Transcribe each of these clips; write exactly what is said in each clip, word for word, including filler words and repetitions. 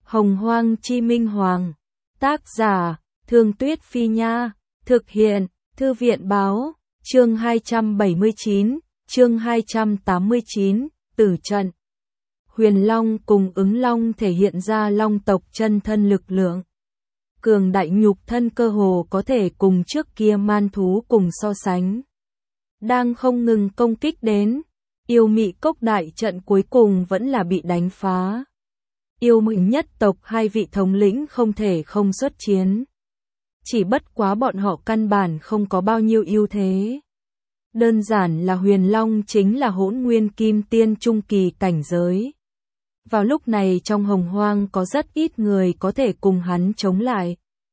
Hồng Hoang Chi Minh Hoàng. Tác giả, Thương Tuyết Phi Nha. Thực hiện, Thư viện Báo. Chương hai trăm bảy mươi chín, chương hai trăm tám mươi chín, Tử trận. Huyền Long cùng Ứng Long thể hiện ra Long tộc chân thân lực lượng. Cường đại nhục thân cơ hồ có thể cùng trước kia man thú cùng so sánh. Đang không ngừng công kích đến, yêu mị cốc đại trận cuối cùng vẫn là bị đánh phá. Yêu mị nhất tộc hai vị thống lĩnh không thể không xuất chiến. Chỉ bất quá bọn họ căn bản không có bao nhiêu ưu thế. Đơn giản là Huyền Long chính là hỗn nguyên kim tiên trung kỳ cảnh giới. Vào lúc này trong hồng hoang có rất ít người có thể cùng hắn chống lại.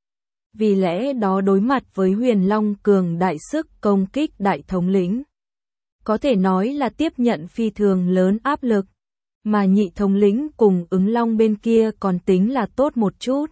Vì lẽ đó đối mặt với Huyền Long cường đại sức công kích đại thống lĩnh, có thể nói là tiếp nhận phi thường lớn áp lực, mà nhị thống lĩnh cùng Ứng Long bên kia còn tính là tốt một chút.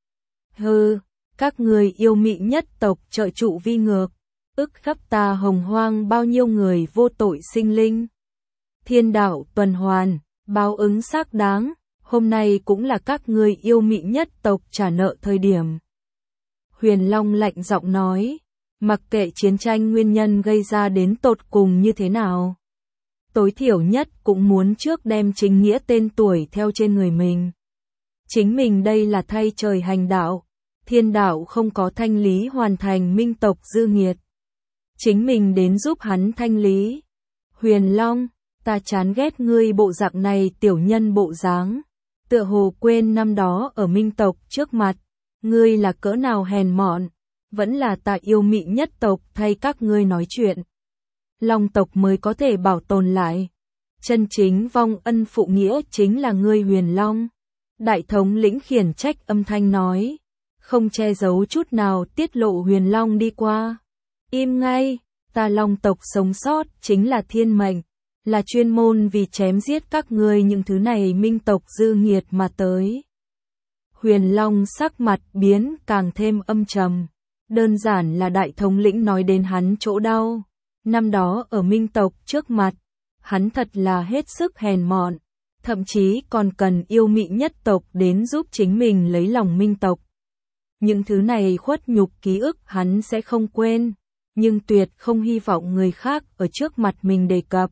Hừ, các người yêu mị nhất tộc trợ trụ vi ngược, ức khắp ta hồng hoang bao nhiêu người vô tội sinh linh. Thiên đạo tuần hoàn, báo ứng xác đáng, hôm nay cũng là các người yêu mị nhất tộc trả nợ thời điểm. Huyền Long lạnh giọng nói, mặc kệ chiến tranh nguyên nhân gây ra đến tột cùng như thế nào, tối thiểu nhất cũng muốn trước đem chính nghĩa tên tuổi theo trên người mình. Chính mình đây là thay trời hành đạo, thiên đạo không có thanh lý hoàn thành minh tộc dư nghiệt. Chính mình đến giúp hắn thanh lý. Huyền Long, ta chán ghét ngươi bộ dạng này tiểu nhân bộ dáng, tựa hồ quên năm đó ở minh tộc trước mặt, ngươi là cỡ nào hèn mọn, vẫn là ta yêu mị nhất tộc thay các ngươi nói chuyện. Long tộc mới có thể bảo tồn lại. Chân chính vong ân phụ nghĩa chính là ngươi Huyền Long. Đại thống lĩnh khiển trách âm thanh nói, không che giấu chút nào tiết lộ Huyền Long đi qua. Im ngay, ta Long tộc sống sót chính là thiên mệnh, là chuyên môn vì chém giết các ngươi những thứ này minh tộc dư nghiệt mà tới. Huyền Long sắc mặt biến càng thêm âm trầm, đơn giản là đại thống lĩnh nói đến hắn chỗ đau. Năm đó ở minh tộc trước mặt, hắn thật là hết sức hèn mọn, thậm chí còn cần yêu mị nhất tộc đến giúp chính mình lấy lòng minh tộc. Những thứ này khuất nhục ký ức hắn sẽ không quên, nhưng tuyệt không hy vọng người khác ở trước mặt mình đề cập.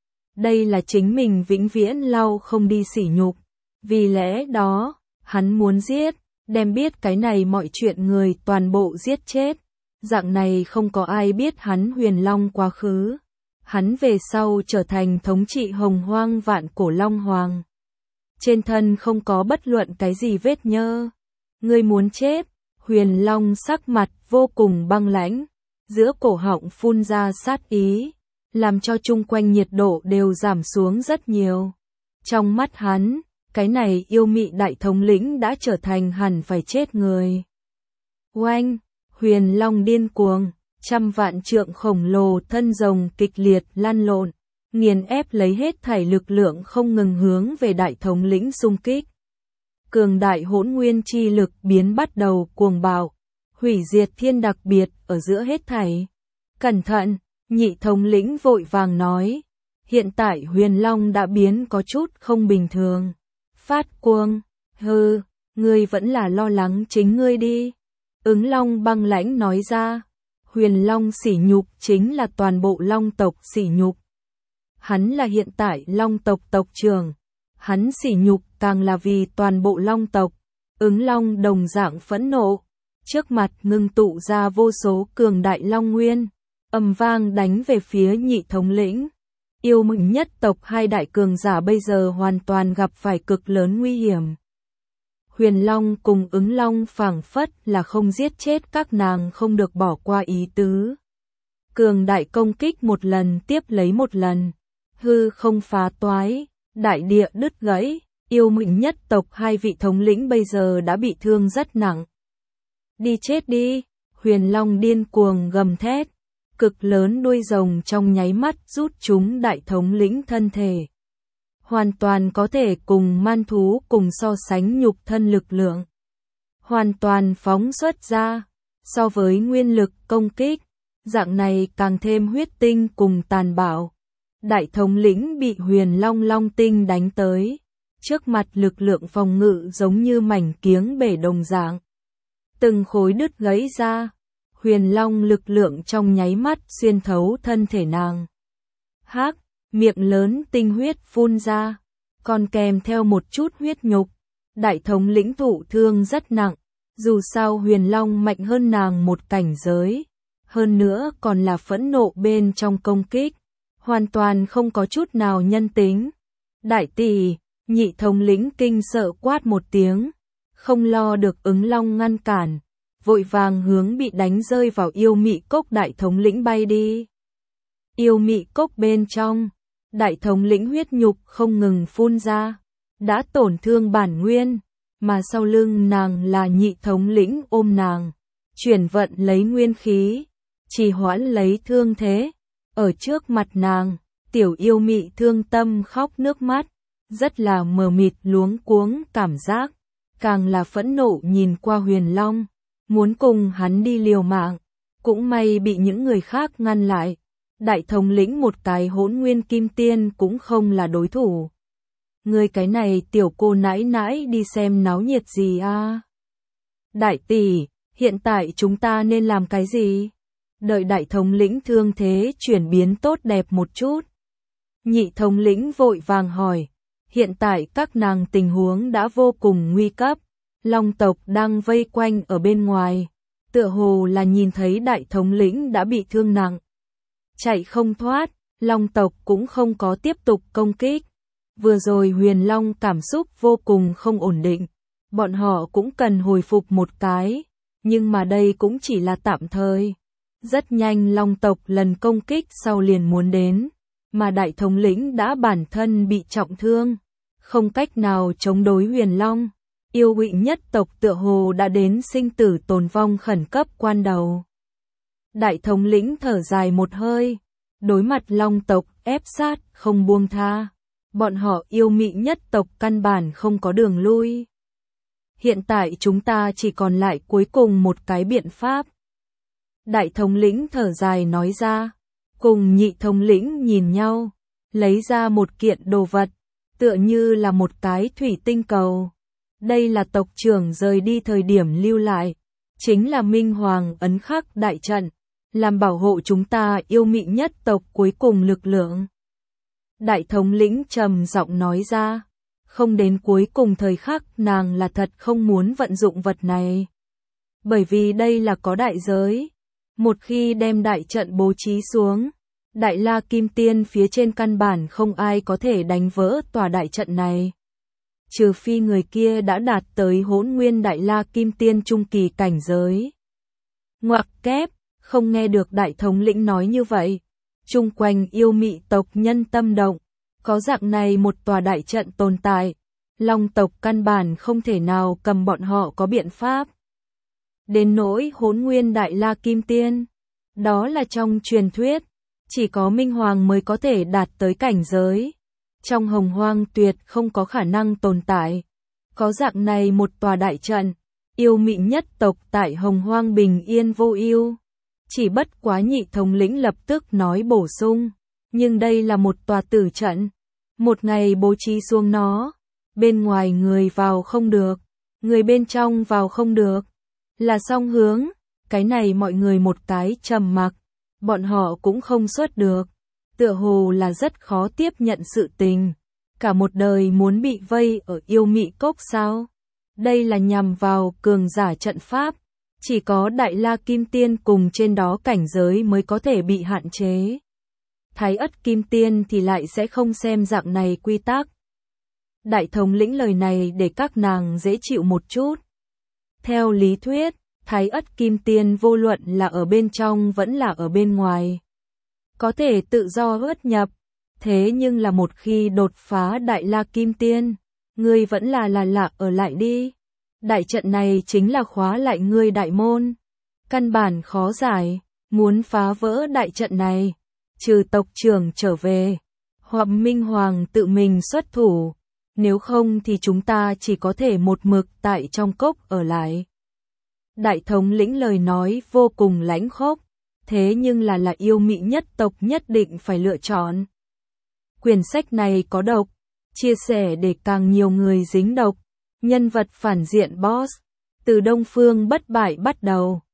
Đây là chính mình vĩnh viễn lau không đi sỉ nhục, vì lẽ đó, hắn muốn giết, đem biết cái này mọi chuyện người toàn bộ giết chết. Dạng này không có ai biết hắn Huyền Long quá khứ. Hắn về sau trở thành thống trị hồng hoang vạn cổ Long Hoàng. Trên thân không có bất luận cái gì vết nhơ. Ngươi muốn chết, Huyền Long sắc mặt vô cùng băng lãnh, giữa cổ họng phun ra sát ý, làm cho chung quanh nhiệt độ đều giảm xuống rất nhiều. Trong mắt hắn, cái này yêu mị đại thống lĩnh đã trở thành hẳn phải chết người. Oanh! Huyền Long điên cuồng, trăm vạn trượng khổng lồ thân rồng kịch liệt lăn lộn, nghiền ép lấy hết thảy lực lượng không ngừng hướng về đại thống lĩnh xung kích. Cường đại hỗn nguyên chi lực biến bắt đầu cuồng bạo, hủy diệt thiên đặc biệt ở giữa hết thảy. Cẩn thận, nhị thống lĩnh vội vàng nói, hiện tại Huyền Long đã biến có chút không bình thường. Phát cuồng, hừ, ngươi vẫn là lo lắng chính ngươi đi. Ứng Long băng lãnh nói ra, Huyền Long sỉ nhục chính là toàn bộ Long tộc sỉ nhục. Hắn là hiện tại Long tộc tộc trưởng, hắn sỉ nhục càng là vì toàn bộ Long tộc. Ứng Long đồng dạng phẫn nộ, trước mặt ngưng tụ ra vô số cường đại Long nguyên, ầm vang đánh về phía nhị thống lĩnh. Yêu mị nhất tộc hai đại cường giả bây giờ hoàn toàn gặp phải cực lớn nguy hiểm. Huyền Long cùng Ứng Long phảng phất là không giết chết các nàng không được bỏ qua ý tứ. Cường đại công kích một lần tiếp lấy một lần, hư không phá toái, đại địa đứt gãy, yêu mị nhất tộc hai vị thống lĩnh bây giờ đã bị thương rất nặng. Đi chết đi, Huyền Long điên cuồng gầm thét, cực lớn đuôi rồng trong nháy mắt rút chúng đại thống lĩnh thân thể. Hoàn toàn có thể cùng man thú cùng so sánh nhục thân lực lượng. Hoàn toàn phóng xuất ra, so với nguyên lực công kích, dạng này càng thêm huyết tinh cùng tàn bạo. Đại thống lĩnh bị Huyền Long Long tinh đánh tới, Trước mặt lực lượng phòng ngự giống như mảnh kiếng bể đồng dạng. Từng khối đứt gãy ra, huyền long lực lượng trong nháy mắt xuyên thấu thân thể nàng. Hác, miệng lớn tinh huyết phun ra, còn kèm theo một chút huyết nhục. Đại thống lĩnh thụ thương rất nặng, dù sao huyền long mạnh hơn nàng một cảnh giới. Hơn nữa còn là phẫn nộ bên trong công kích, hoàn toàn không có chút nào nhân tính. Đại tỷ, nhị thống lĩnh kinh sợ quát một tiếng, không lo được ứng long ngăn cản, vội vàng hướng bị đánh rơi vào yêu mị cốc đại thống lĩnh bay đi. Yêu mị cốc bên trong, đại thống lĩnh huyết nhục không ngừng phun ra, đã tổn thương bản nguyên, mà sau lưng nàng là nhị thống lĩnh ôm nàng, chuyển vận lấy nguyên khí, trì hoãn lấy thương thế. Ở trước mặt nàng, tiểu yêu mị thương tâm khóc nước mắt, rất là mờ mịt luống cuống cảm giác, càng là phẫn nộ nhìn qua huyền long, muốn cùng hắn đi liều mạng, cũng may bị những người khác ngăn lại. Đại thống lĩnh một cái hỗn nguyên kim tiên cũng không là đối thủ. Người cái này tiểu cô nãi nãi đi xem náo nhiệt gì à? Đại tỷ, hiện tại chúng ta nên làm cái gì? Đợi đại thống lĩnh thương thế chuyển biến tốt đẹp một chút. Nhị thống lĩnh vội vàng hỏi, hiện tại các nàng tình huống đã vô cùng nguy cấp, long tộc đang vây quanh ở bên ngoài, tựa hồ là nhìn thấy đại thống lĩnh đã bị thương nặng. Chạy không thoát, long tộc cũng không có tiếp tục công kích. Vừa rồi huyền long cảm xúc vô cùng không ổn định, bọn họ cũng cần hồi phục một cái, nhưng mà đây cũng chỉ là tạm thời. Rất nhanh long tộc lần công kích sau liền muốn đến, mà đại thống lĩnh đã bản thân bị trọng thương, không cách nào chống đối huyền long. Yêu quỷ nhất tộc tựa hồ đã đến sinh tử tồn vong khẩn cấp quan đầu. Đại thống lĩnh thở dài một hơi, đối mặt long tộc ép sát không buông tha, bọn họ yêu mị nhất tộc căn bản không có đường lui. Hiện tại chúng ta chỉ còn lại cuối cùng một cái biện pháp. Đại thống lĩnh thở dài nói ra, cùng nhị thống lĩnh nhìn nhau, lấy ra một kiện đồ vật, tựa như là một cái thủy tinh cầu. Đây là tộc trưởng rời đi thời điểm lưu lại, chính là Minh Hoàng ấn khắc đại trận, làm bảo hộ chúng ta yêu mị nhất tộc cuối cùng lực lượng. Đại thống lĩnh trầm giọng nói ra, không đến cuối cùng thời khắc nàng là thật không muốn vận dụng vật này. Bởi vì đây là có đại giới. Một khi đem đại trận bố trí xuống, đại la kim tiên phía trên căn bản không ai có thể đánh vỡ tòa đại trận này. Trừ phi người kia đã đạt tới hỗn nguyên đại la kim tiên trung kỳ cảnh giới. Ngoặc kép, không nghe được đại thống lĩnh nói như vậy. Chung quanh yêu mị tộc nhân tâm động, có dạng này một tòa đại trận tồn tại, long tộc căn bản không thể nào cầm bọn họ có biện pháp. Đến nỗi hỗn nguyên đại la kim tiên, đó là trong truyền thuyết, chỉ có Minh Hoàng mới có thể đạt tới cảnh giới. Trong hồng hoang tuyệt không có khả năng tồn tại. Có dạng này một tòa đại trận, yêu mị nhất tộc tại hồng hoang bình yên vô ưu. Chỉ bất quá nhị thống lĩnh lập tức nói bổ sung, nhưng đây là một tòa tử trận. Một ngày bố trí xuống nó, bên ngoài người vào không được, người bên trong vào không được. Là song hướng, cái này mọi người một cái trầm mặc, bọn họ cũng không xuất được. Tựa hồ là rất khó tiếp nhận sự tình, cả một đời muốn bị vây ở yêu mị cốc sao? Đây là nhằm vào cường giả trận pháp, chỉ có đại la kim tiên cùng trên đó cảnh giới mới có thể bị hạn chế. Thái ất kim tiên thì lại sẽ không xem dạng này quy tắc. Đại thống lĩnh lời này để các nàng dễ chịu một chút. Theo lý thuyết, Thái ất kim tiên vô luận là ở bên trong vẫn là ở bên ngoài, có thể tự do ướt nhập, thế nhưng là một khi đột phá đại la kim tiên, ngươi vẫn là là lạ ở lại đi. Đại trận này chính là khóa lại ngươi đại môn, căn bản khó giải, muốn phá vỡ đại trận này, trừ tộc trưởng trở về, hoặc Minh Hoàng tự mình xuất thủ, nếu không thì chúng ta chỉ có thể một mực tại trong cốc ở lại. Đại thống lĩnh lời nói vô cùng lãnh khốc, thế nhưng là là yêu mị nhất tộc nhất định phải lựa chọn. Quyển sách này có độc, chia sẻ để càng nhiều người dính độc. Nhân vật phản diện Boss, từ Đông Phương bất bại bắt đầu.